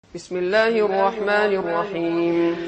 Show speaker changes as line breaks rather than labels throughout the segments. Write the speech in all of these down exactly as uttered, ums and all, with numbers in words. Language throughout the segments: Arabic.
بسم الله الرحمن الرحيم.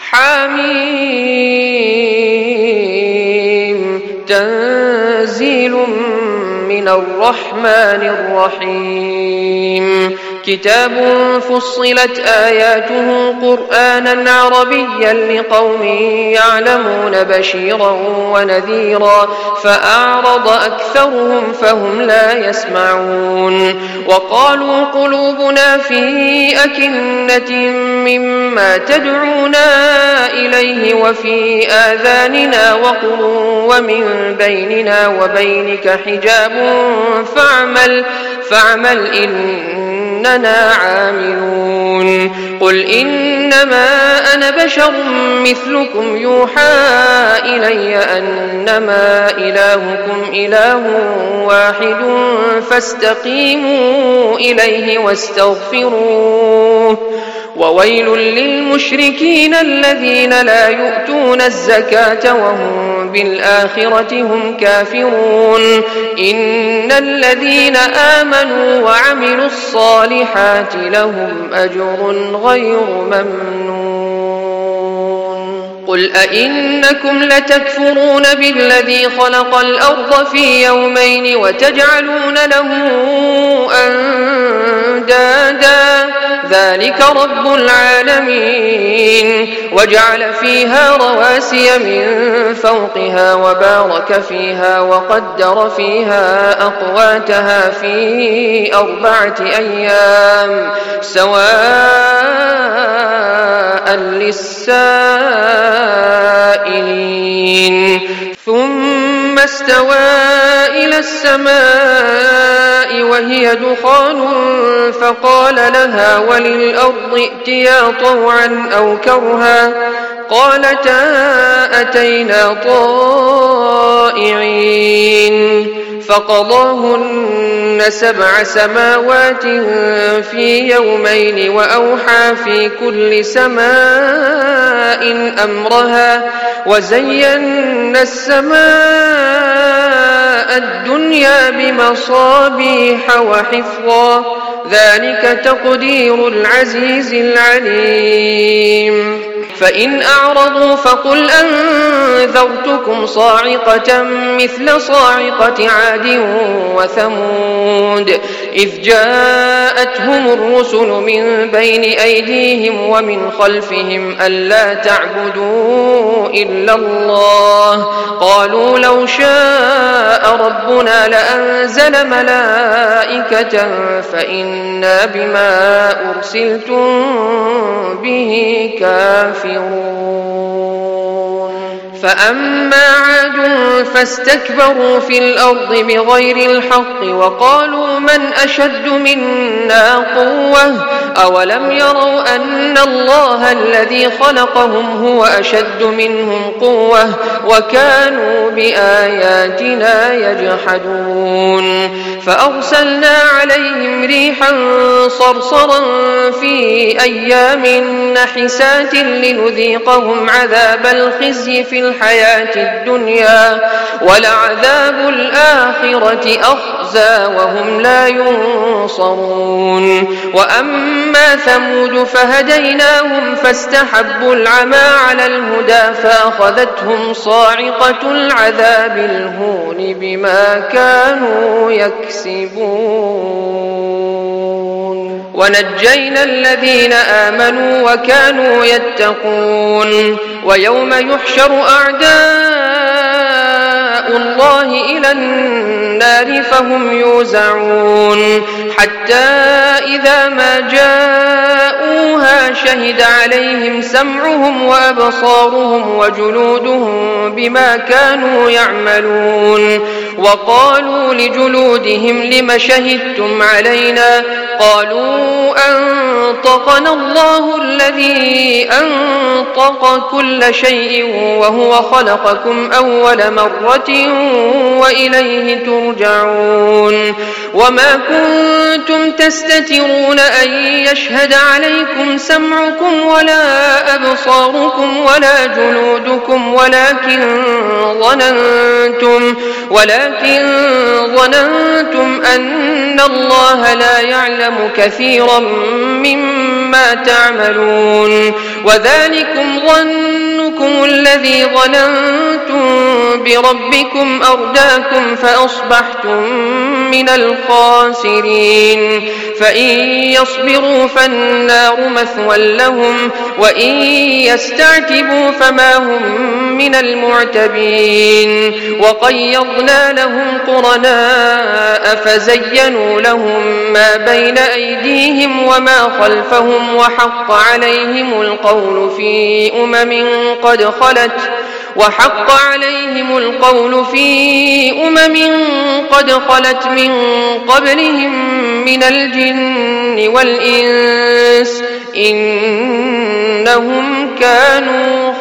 حميم تنزيل من الرحمن الرحيم. كتاب فصلت آياته قرآنا عربيا لقوم يعلمون بشيرا ونذيرا فأعرض أكثرهم فهم لا يسمعون. وقالوا قلوبنا في أكنة مما تدعونا إليه وفي آذاننا وقر ومن بيننا وبينك حجاب فاعمل, فاعمل إننا عاملون. قل إنما أنا بشر مثلكم يوحى إلي أنما إلهكم إله واحد فاستقيموا إليه واستغفروه. وويل للمشركين الذين لا يؤتون الزكاة وهم بالآخرة هم كافرون. إن الذين آمنوا وعملوا الصالحات لهم أجر غير ممنون. قل أئنكم لتكفرون بالذي خلق الأرض في يومين وتجعلون له أندادا ذلك رب العالمين. وجعل فيها رواسي من فوقها وبارك فيها وقدر فيها أقواتها في أربعة أيام سواء للسائلين. ثم استوى إلى السماء وهي دخان فقال لها وللأرض ائتيا طوعا أو كرها قالتا أتينا طائعين. فقضاهن سبع سماوات في يومين وأوحى في كل سماء أمرها وزينا السماء الدنيا بمصابيح وحفظا ذلك تقدير العزيز العليم. فإن أعرضوا فقل أنذرتكم صاعقة مثل صاعقة عاد وثمود إذ جاءتهم الرسل من بين أيديهم ومن خلفهم ألا تعبدوا إلا الله قالوا لو شاء ربنا لأنزل ملائكة فإنا بما أرسلتم به كافرون. فأما عاد فاستكبروا في الأرض بغير الحق وقالوا من أشد منا قوة أولم يروا أن الله الذي خلقهم هو أشد منهم قوة وكانوا بآياتنا يجحدون. فأرسلنا عليهم ريحا صرصرا في أيام نحسات لنذيقهم عذاب الخزي في الحياة الدنيا ولعذاب الآخرة أخزى وهم لا ينصرون. وأما ثمود فهديناهم فاستحبوا العمى على الهدى فأخذتهم صاعقة العذاب الهون بما كانوا يكسبون. ونجينا الذين آمنوا وكانوا يتقون. ويوم يحشر أعداء الله إلى النار فهم يوزعون حتى إذا ما جاءوها شهد عليهم سمعهم وأبصارهم وجلودهم بما كانوا يعملون. وقالوا لجلودهم لم شهدتم علينا قالوا أنطقنا الله الذي أنطق كل شيء وهو خلقكم أول مرة وإليه ترجعون. وما كنتم تستترون أن يشهد عليكم سمعكم ولا أبصاركم ولا جلودكم ولكن ظننتم, ولكن ظننتم أن الله لا يعلم كثيرا مما تعملون وذلكم ظنكم الذي ظننتم بربكم أرداكم فأصبحتم من الخاسرين فإن يصبروا فالنار مثوى لهم وإن يستعتبوا فما هم من المعتبين وقيضنا لهم قرناء فزينوا لهم ما بين أيديهم وما خلفهم وحق عليهم القول في أمم قد خلت وحق عليهم القول في أمم قد خلت من قبلهم من الجن والإنس إنهم كانوا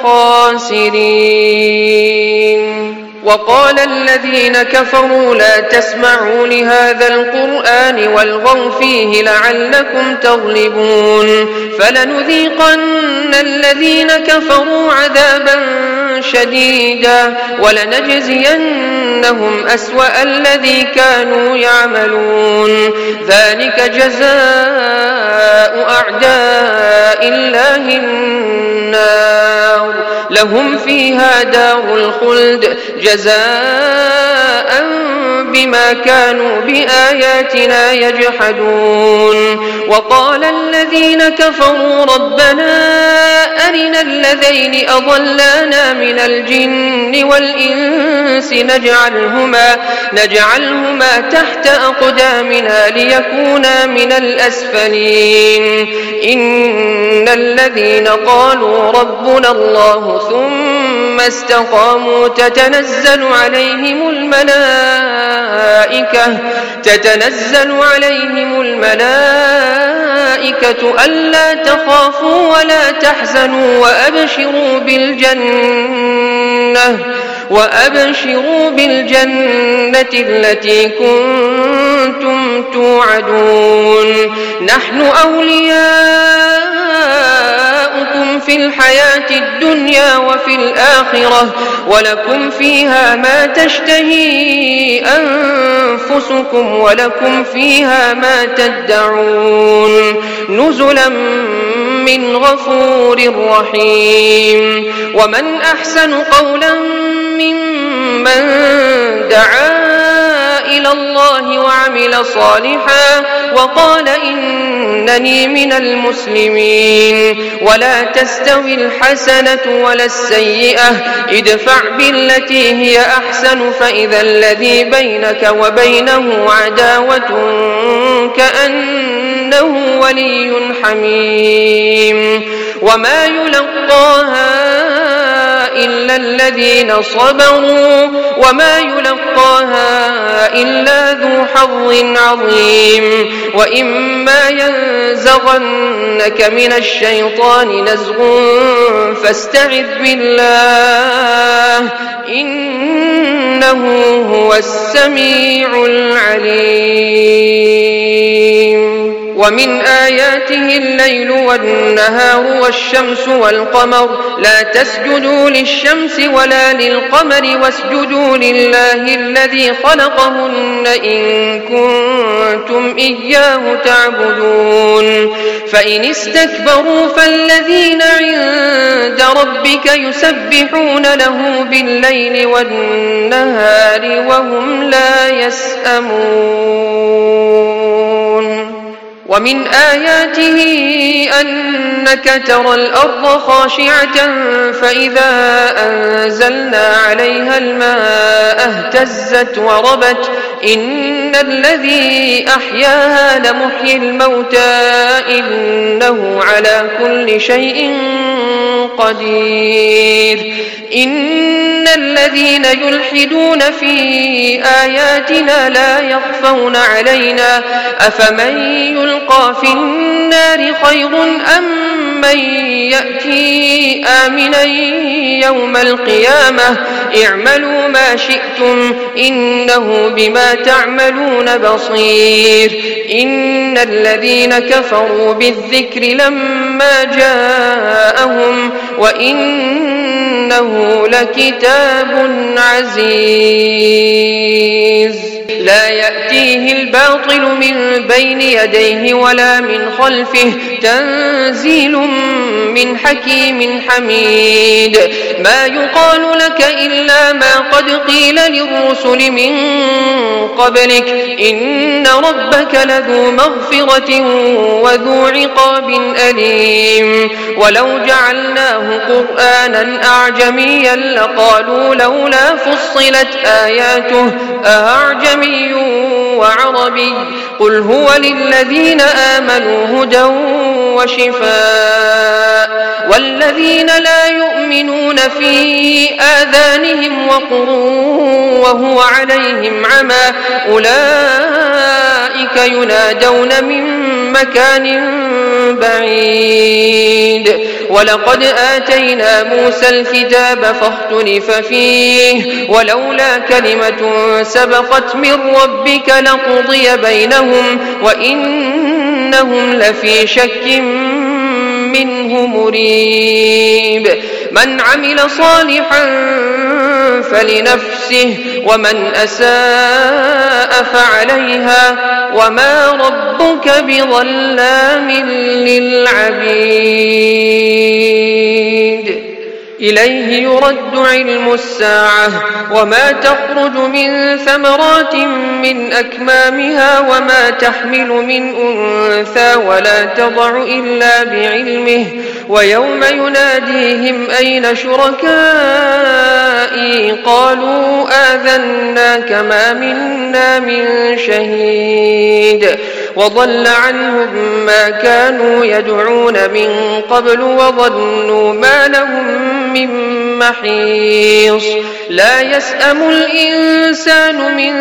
خاسرين وقال الذين كفروا لا تسمعوا لهذا القرآن والغوا فيه لعلكم تغلبون فلنذيقن الذين كفروا عذابا شديدا ولنجزينهم أسوأ الذي كانوا يعملون ذلك جزاء أعداء الله النار لهم فيها دار الخلد جزاء بما كانوا بآياتنا يجحدون وقال الذين كفروا ربنا أرنا الذين أضلانا من الجن والإنس نجعلهما, نجعلهما تحت أقدامنا ليكونا من الأسفلين إن الذين قالوا ربنا الله ثم استقاموا تتنزل عليهم الملائكة تتنزل عليهم الملائكة ألا تخافوا ولا تحزنوا وأبشروا بالجنة وأبشروا بالجنة التي كنتم توعدون نحن أولياؤكم في الحياة الدنيا وفي الآخرة ولكم فيها ما تشتهي أنفسكم ولكم فيها ما تدعون نزلا من غفور رحيم ومن أحسن قولا ممن دعا إلى الله وعمل صالحا وقال إنني من المسلمين ولا تستوي الحسنة ولا السيئة ادفع بالتي هي أحسن فإذا الذي بينك وبينه عداوة كأنه ولي حميم وما يلقاها إلا الذين صبروا وما يلقاها إلا ذو حظ عظيم وإما ينزغنك من الشيطان نزغ فاستعذ بالله إنه هو السميع العليم ومن آياته الليل والنهار والشمس والقمر لا تسجدوا للشمس ولا للقمر واسجدوا لله الذي خلقهن إن كنتم إياه تعبدون فإن استكبروا فالذين عند ربك يسبحون له بالليل والنهار وهم لا يسأمون ومن آياته أنك ترى الأرض خاشعة فإذا أنزلنا عليها الماء اهتزت وربت إن الذي أحياها لمحيي الموتى إنه على كل شيء قدير إن الذين يلحدون في آياتنا لا يخفون علينا أفمن يلقى في النار خير أم من يأتي آمنا يوم القيامة اعملوا ما شئتم إنه بما تعملون بصير. إن الذين كفروا بالذكر لما جاءهم وإنه لكتاب عزيز لا يأتيه الباطل من بين يديه ولا من خلفه تنزيل من حكيم حميد. ما يقال لك إلا ما قد قيل للرسل من قبلك إن ربك لذو مغفرة وذو عقاب أليم. ولو جعلناه قرآنا أعجميا لقالوا لولا فصلت آياته أعجمي وعربي قل هو للذين آمنوا هدى وشفاء والذين لا يؤمنون في آذانهم وقر وهو عليهم عمى أولئك ينادون من مكان بعيد. ولقد آتينا موسى الكتاب فاختلف فيه ولولا كلمة سبقت من ربك لقضي بينهم وإنهم لفي شك منه مريب. من عمل صالحا فلنفسه ومن أساء فعليها وما ربك بظلام للعبيد. إليه يرد علم الساعة وما تخرج من ثمرات من أكمامها وما تحمل من أنثى ولا تضع إلا بعلمه ويوم يناديهم أين شركائي قالوا آذناك ما منا من شهيد. وضل عنهم ما كانوا يدعون من قبل وظنوا ما لهم من محيص. لا يسأم الإنسان من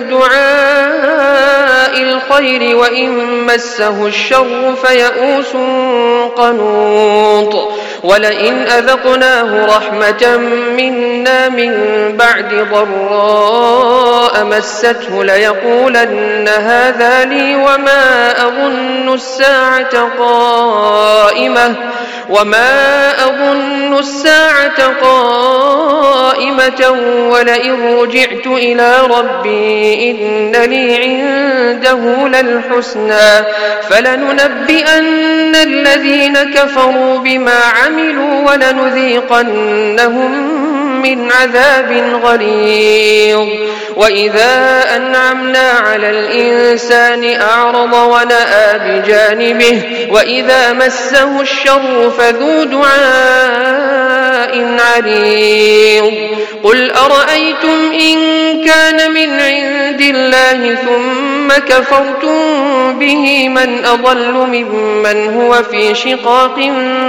دعاء الخير وإن مسه الشر فيئوس قنوط. ولئن أذقناه رحمة منا من بعد ضراء مسته ليقولن هذا لي وما أظن الساعة قائمة وما أظن الساعة قائمة ولئن رجعت إلى ربي إن لي عنده للحسنى فلننبئن الذين كفروا بما عملوا ولنذيقنهم من عذاب غليظ. وإذا أنعمنا على الإنسان أعرض ونأى بجانبه وإذا مسه الشر فذو دعاء عريض. قل أرأيتم إن كان من عند الله ثم كفرتم به من أضل ممن هو في شقاق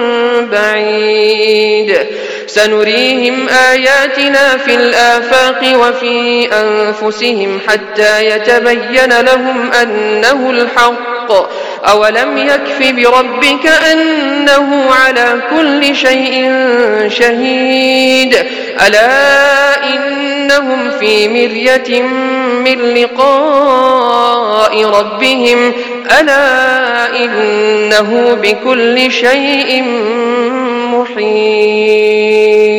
بعيد. سنريهم آياتنا في الآفاق وفي أنفسهم حتى يتبين لهم أنه الحق. أولم يكف بربك أنه على كل شيء شهيد. ألا إنهم في مرية من لقاء ربهم ألا إنه بكل شيء محيط.